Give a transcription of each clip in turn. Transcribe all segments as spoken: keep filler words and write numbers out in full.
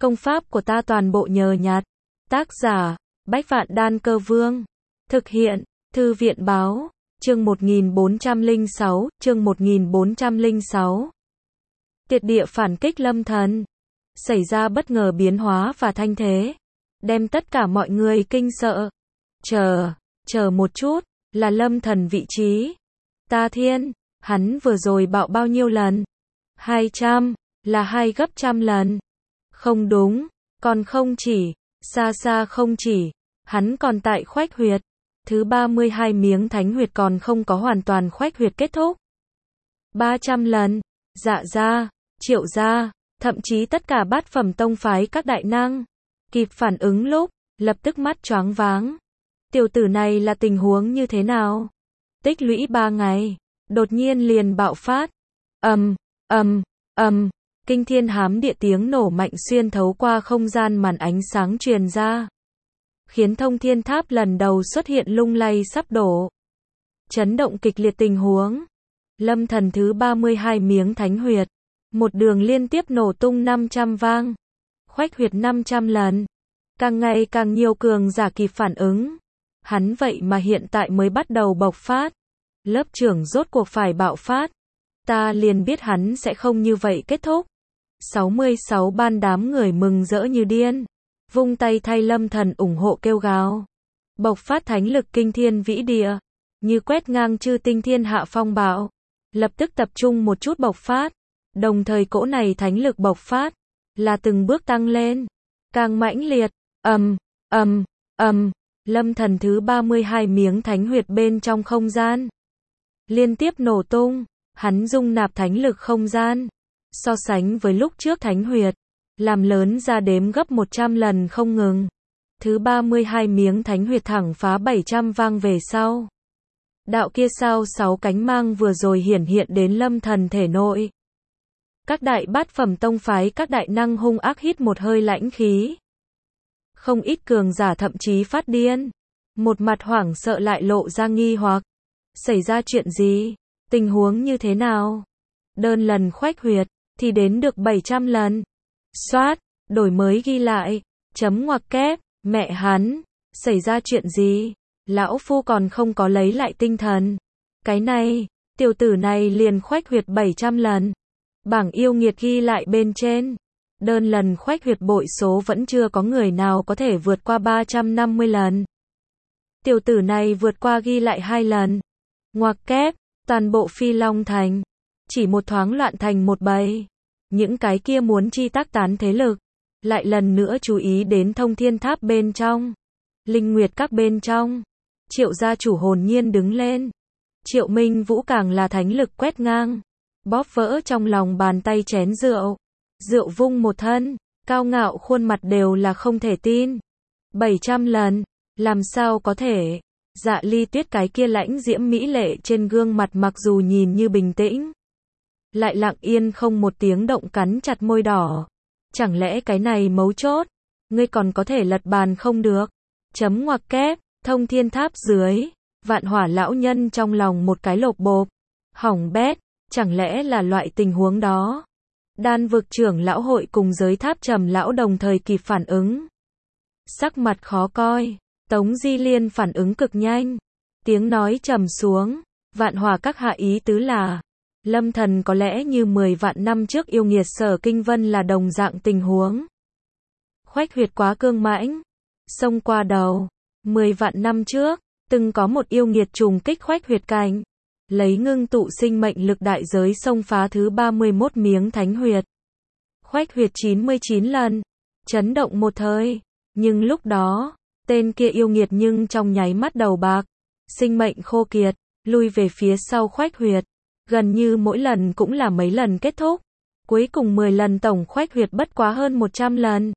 Công pháp của ta toàn bộ nhờ nhặt. Tác giả, Bách Vạn Đan Cơ Vương. Thực hiện, Thư viện báo, chương một nghìn bốn trăm lẻ sáu, chương một nghìn bốn trăm lẻ sáu. Tiệt địa phản kích Lâm Thần. Xảy ra bất ngờ biến hóa và thanh thế. Đem tất cả mọi người kinh sợ. Chờ, chờ một chút, là Lâm Thần vị trí. Ta thiên, hắn vừa rồi bạo bao nhiêu lần? hai trăm, là hai gấp trăm lần. Không đúng, còn không chỉ, xa xa không chỉ, hắn còn tại khoách huyệt. Thứ ba mươi hai miếng thánh huyệt còn không có hoàn toàn khoách huyệt kết thúc. ba trăm lần, Dạ gia, Triệu gia, thậm chí tất cả bát phẩm tông phái các đại năng. Kịp phản ứng lúc, lập tức mắt choáng váng. Tiểu tử này là tình huống như thế nào? Tích lũy ba ngày, đột nhiên liền bạo phát. Ầm, ầm, ầm, kinh thiên hám địa tiếng nổ mạnh xuyên thấu qua không gian màn ánh sáng truyền ra. Khiến thông thiên tháp lần đầu xuất hiện lung lay sắp đổ. Chấn động kịch liệt tình huống. Lâm Thần thứ ba mươi hai miếng thánh huyệt. Một đường liên tiếp nổ tung năm trăm vang. Khoách huyệt năm trăm lần. Càng ngày càng nhiều cường giả kịp phản ứng. Hắn vậy mà hiện tại mới bắt đầu bộc phát. Lớp trưởng rốt cuộc phải bạo phát. Ta liền biết hắn sẽ không như vậy kết thúc. sáu mươi sáu ban đám người mừng rỡ như điên. Vung tay thay Lâm Thần ủng hộ kêu gào. Bộc phát thánh lực kinh thiên vĩ địa. Như quét ngang chư tinh thiên hạ phong bạo. Lập tức tập trung một chút bộc phát. Đồng thời cỗ này thánh lực bộc phát. Là từng bước tăng lên. Càng mãnh liệt. Ầm, ầm, ầm. Lâm Thần thứ ba mươi hai miếng thánh huyệt bên trong không gian. Liên tiếp nổ tung. Hắn dung nạp thánh lực không gian. So sánh với lúc trước thánh huyệt. Làm lớn ra đếm gấp một trăm lần không ngừng. Thứ ba mươi hai miếng thánh huyệt thẳng phá bảy trăm vang về sau. Đạo kia sao sáu cánh mang vừa rồi hiển hiện đến Lâm Thần thể nội. Các đại bát phẩm tông phái các đại năng hung ác hít một hơi lãnh khí. Không ít cường giả thậm chí phát điên. Một mặt hoảng sợ lại lộ ra nghi hoặc. Xảy ra chuyện gì? Tình huống như thế nào? Đơn lần khoách huyệt, thì đến được bảy trăm lần. Xoát, đổi mới ghi lại, chấm ngoặc kép, mẹ hắn, xảy ra chuyện gì? Lão phu còn không có lấy lại tinh thần. Cái này, tiểu tử này liền khoách huyệt bảy trăm lần. Bảng yêu nghiệt ghi lại bên trên. Đơn lần khoách huyệt bội số vẫn chưa có người nào có thể vượt qua ba trăm năm mươi lần. Tiểu tử này vượt qua ghi lại hai lần. Ngoặc kép, toàn bộ Phi Long Thành. Chỉ một thoáng loạn thành một bầy. Những cái kia muốn chi tác tán thế lực. Lại lần nữa chú ý đến thông thiên tháp bên trong. Linh Nguyệt các bên trong. Triệu gia chủ hồn nhiên đứng lên. Triệu Minh Vũ càng là thánh lực quét ngang. Bóp vỡ trong lòng bàn tay chén rượu. Rượu vung một thân. Cao ngạo khuôn mặt đều là không thể tin. bảy trăm lần. Làm sao có thể. Dạ Ly Tuyết cái kia lãnh diễm mỹ lệ trên gương mặt mặc dù nhìn như bình tĩnh. Lại lặng yên không một tiếng động cắn chặt môi đỏ. Chẳng lẽ cái này mấu chốt. Ngươi còn có thể lật bàn không được. Chấm ngoặc kép, thông thiên tháp dưới. Vạn hỏa lão nhân trong lòng một cái lột bộp. Hỏng bét, chẳng lẽ là loại tình huống đó. Đan vực trưởng lão hội cùng giới tháp trầm lão đồng thời kịp phản ứng. Sắc mặt khó coi. Tống Di Liên phản ứng cực nhanh. Tiếng nói trầm xuống. Vạn hỏa các hạ ý tứ là. Lâm Thần có lẽ như mười vạn năm trước yêu nghiệt Sở Kinh Vân là đồng dạng tình huống. Khoách huyệt quá cương mãnh. Xông qua đầu. mười vạn năm trước. Từng có một yêu nghiệt trùng kích khoách huyệt cảnh. Lấy ngưng tụ sinh mệnh lực đại giới xông phá thứ ba mươi mốt miếng thánh huyệt. Khoách huyệt chín mươi chín lần. Chấn động một thời. Nhưng lúc đó. Tên kia yêu nghiệt nhưng trong nháy mắt đầu bạc. Sinh mệnh khô kiệt. Lui về phía sau khoách huyệt. Gần như mỗi lần cũng là mấy lần kết thúc. Cuối cùng mười lần tổng khoách huyệt bất quá hơn một trăm lần.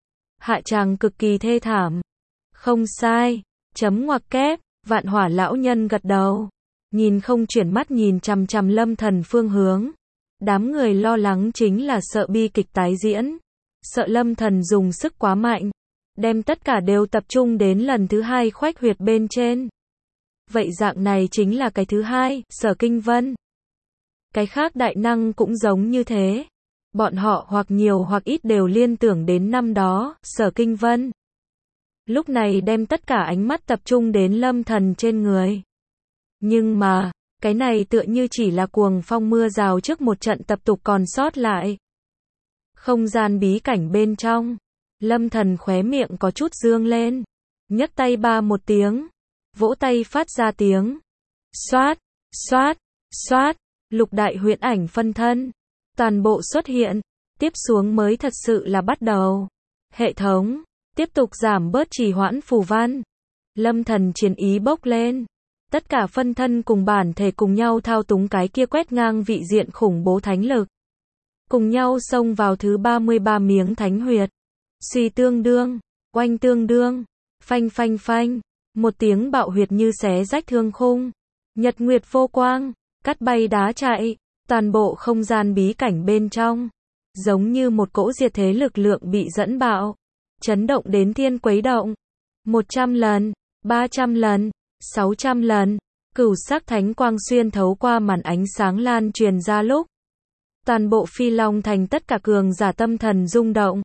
Hạ tràng cực kỳ thê thảm. Không sai. Chấm ngoặc kép. Vạn hỏa lão nhân gật đầu. Nhìn không chuyển mắt nhìn chằm chằm Lâm Thần phương hướng. Đám người lo lắng chính là sợ bi kịch tái diễn. Sợ Lâm Thần dùng sức quá mạnh. Đem tất cả đều tập trung đến lần thứ hai khoách huyệt bên trên. Vậy dạng này chính là cái thứ hai, Sở Kinh Vân. Cái khác đại năng cũng giống như thế. Bọn họ hoặc nhiều hoặc ít đều liên tưởng đến năm đó, Sở Kinh Vân. Lúc này đem tất cả ánh mắt tập trung đến Lâm Thần trên người. Nhưng mà, cái này tựa như chỉ là cuồng phong mưa rào trước một trận tập tục còn sót lại. Không gian bí cảnh bên trong, Lâm Thần khóe miệng có chút dương lên, nhấc tay ba một tiếng, vỗ tay phát ra tiếng. Xoát, xoát, xoát, lục đại huyễn ảnh phân thân, toàn bộ xuất hiện, tiếp xuống mới thật sự là bắt đầu. Hệ thống, tiếp tục giảm bớt trì hoãn phù văn. Lâm Thần chiến ý bốc lên. Tất cả phân thân cùng bản thể cùng nhau thao túng cái kia quét ngang vị diện khủng bố thánh lực. Cùng nhau xông vào thứ ba mươi ba miếng thánh huyệt. Xì tương đương, oanh tương đương, phanh phanh phanh, một tiếng bạo huyệt như xé rách thương khung. Nhật nguyệt vô quang, cắt bay đá chạy, toàn bộ không gian bí cảnh bên trong. Giống như một cỗ diệt thế lực lượng bị dẫn bạo. Chấn động đến thiên quấy động. một trăm lần, ba trăm lần, sáu trăm lần, cửu sắc thánh quang xuyên thấu qua màn ánh sáng lan truyền ra lúc. Toàn bộ Phi Long thành tất cả cường giả tâm thần rung động.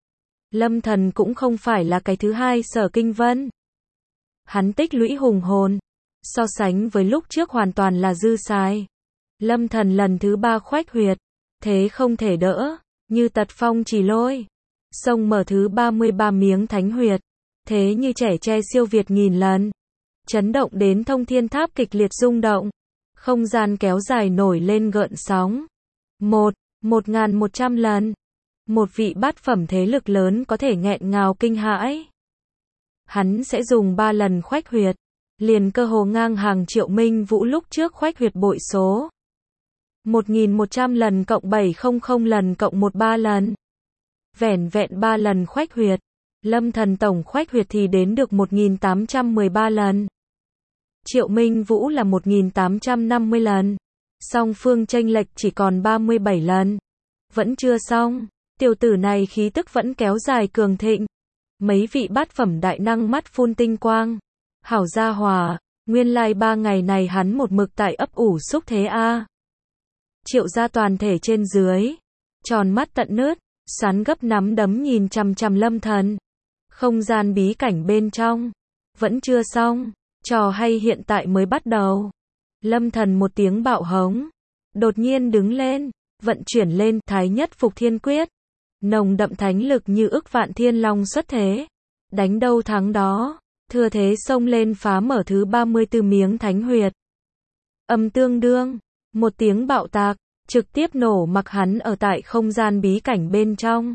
Lâm Thần cũng không phải là cái thứ hai Sở Kinh Vân. Hắn tích lũy hùng hồn, so sánh với lúc trước hoàn toàn là dư xài. Lâm Thần lần thứ ba khoách huyệt, thế không thể đỡ, như tật phong chỉ lôi. Sông mở thứ ba mươi ba miếng thánh huyệt, thế như trẻ tre siêu việt nghìn lần. Chấn động đến thông thiên tháp kịch liệt rung động. Không gian kéo dài nổi lên gợn sóng. Một, một ngàn một trăm lần. Một vị bát phẩm thế lực lớn có thể nghẹn ngào kinh hãi. Hắn sẽ dùng ba lần khoách huyệt, liền cơ hồ ngang hàng Triệu Minh Vũ lúc trước khoách huyệt bội số. một nghìn một trăm lần cộng bảy trăm lần cộng một ba lần. Vẻn vẹn ba lần khoách huyệt, Lâm Thần tổng khoách huyệt thì đến được một nghìn tám trăm mười ba lần. Triệu Minh Vũ là một nghìn tám trăm năm mươi lần. Song phương chênh lệch chỉ còn ba mươi bảy lần. Vẫn chưa xong, tiểu tử này khí tức vẫn kéo dài cường thịnh. Mấy vị bát phẩm đại năng mắt phun tinh quang. Hảo gia hòa, nguyên lai ba ngày này hắn một mực tại ấp ủ xúc thế a. Triệu gia toàn thể trên dưới, tròn mắt tận nứt, sán gấp nắm đấm nhìn chằm chằm Lâm Thần. Không gian bí cảnh bên trong, vẫn chưa xong, trò hay hiện tại mới bắt đầu. Lâm Thần một tiếng bạo hống, đột nhiên đứng lên, vận chuyển lên Thái Nhất Phục Thiên Quyết. Nồng đậm thánh lực như ức vạn thiên long xuất thế, đánh đâu thắng đó, thừa thế xông lên phá mở thứ ba mươi tư miếng thánh huyệt. Âm tương đương, một tiếng bạo tạc, trực tiếp nổ mặc hắn ở tại không gian bí cảnh bên trong.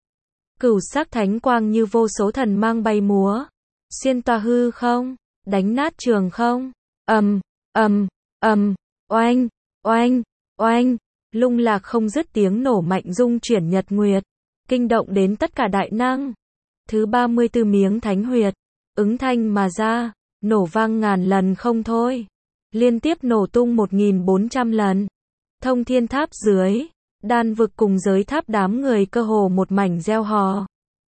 Cửu sắc thánh quang như vô số thần mang bay múa, xuyên toa hư không, đánh nát trường không. Ầm, ầm, ầm, oanh, oanh, oanh, lung lạc không dứt tiếng nổ mạnh rung chuyển nhật nguyệt, kinh động đến tất cả đại năng. Thứ ba mươi tư miếng thánh huyệt, ứng thanh mà ra, nổ vang ngàn lần không thôi. Liên tiếp nổ tung một nghìn bốn trăm lần. Thông thiên tháp dưới, đan vực cùng giới tháp đám người cơ hồ một mảnh reo hò.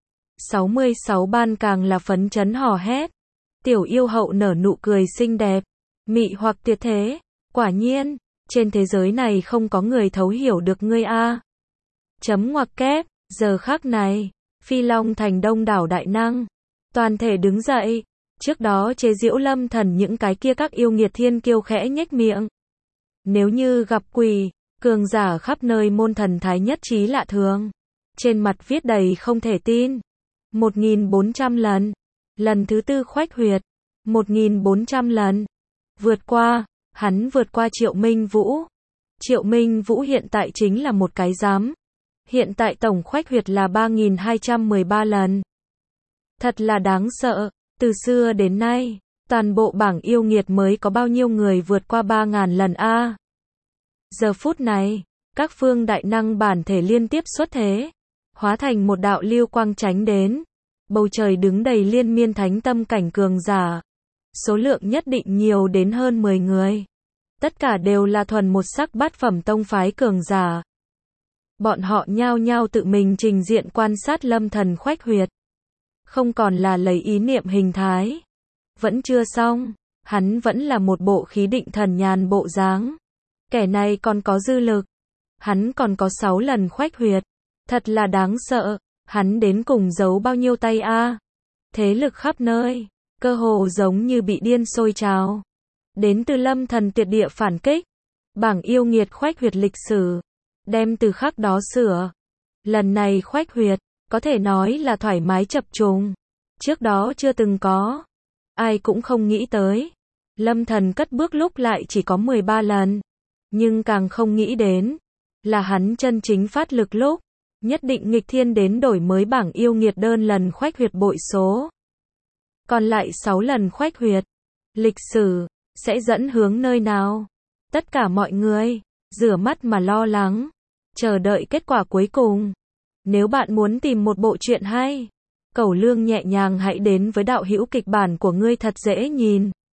sáu mươi sáu ban càng là phấn chấn hò hét. Tiểu yêu hậu nở nụ cười xinh đẹp, mị hoặc tuyệt thế. Quả nhiên, trên thế giới này không có người thấu hiểu được ngươi a. Chấm ngoặc kép, giờ khắc này, Phi Long thành đông đảo đại năng, toàn thể đứng dậy. Trước đó chế giễu Lâm Thần những cái kia các yêu nghiệt thiên kiêu khẽ nhếch miệng. Nếu như gặp quỷ, cường giả khắp nơi môn thần thái nhất trí lạ thường. Trên mặt viết đầy không thể tin. một nghìn bốn trăm lần. Lần thứ tư khoách huyệt. một nghìn bốn trăm lần. Vượt qua, hắn vượt qua Triệu Minh Vũ. Triệu Minh Vũ hiện tại chính là một cái giám. Hiện tại tổng khoách huyệt là ba nghìn hai trăm mười ba lần. Thật là đáng sợ. Từ xưa đến nay, toàn bộ bảng yêu nghiệt mới có bao nhiêu người vượt qua ba nghìn lần a. Giờ phút này, các phương đại năng bản thể liên tiếp xuất thế, hóa thành một đạo lưu quang tránh đến. Bầu trời đứng đầy liên miên thánh tâm cảnh cường giả. Số lượng nhất định nhiều đến hơn mười người. Tất cả đều là thuần một sắc bát phẩm tông phái cường giả. Bọn họ nhao nhao tự mình trình diện quan sát Lâm Thần khoách huyệt. Không còn là lấy ý niệm hình thái. Vẫn chưa xong, hắn vẫn là một bộ khí định thần nhàn bộ dáng. Kẻ này còn có dư lực. Hắn còn có sáu lần khoách huyệt. Thật là đáng sợ. Hắn đến cùng giấu bao nhiêu tay a? Thế lực khắp nơi, cơ hồ giống như bị điên sôi trào. Đến từ Lâm Thần tuyệt địa phản kích. Bảng yêu nghiệt khoách huyệt lịch sử. Đem từ khắc đó sửa. Lần này khoách huyệt, có thể nói là thoải mái chập trùng. Trước đó chưa từng có. Ai cũng không nghĩ tới. Lâm Thần cất bước lúc lại chỉ có mười ba lần. Nhưng càng không nghĩ đến, là hắn chân chính phát lực lúc, nhất định nghịch thiên đến đổi mới bảng yêu nghiệt đơn lần khoách huyệt bội số. Còn lại sáu lần khoách huyệt, lịch sử, sẽ dẫn hướng nơi nào? Tất cả mọi người, rửa mắt mà lo lắng, chờ đợi kết quả cuối cùng. Nếu bạn muốn tìm một bộ truyện hay, Cẩu Lương nhẹ nhàng hãy đến với đạo hữu kịch bản của ngươi thật dễ nhìn.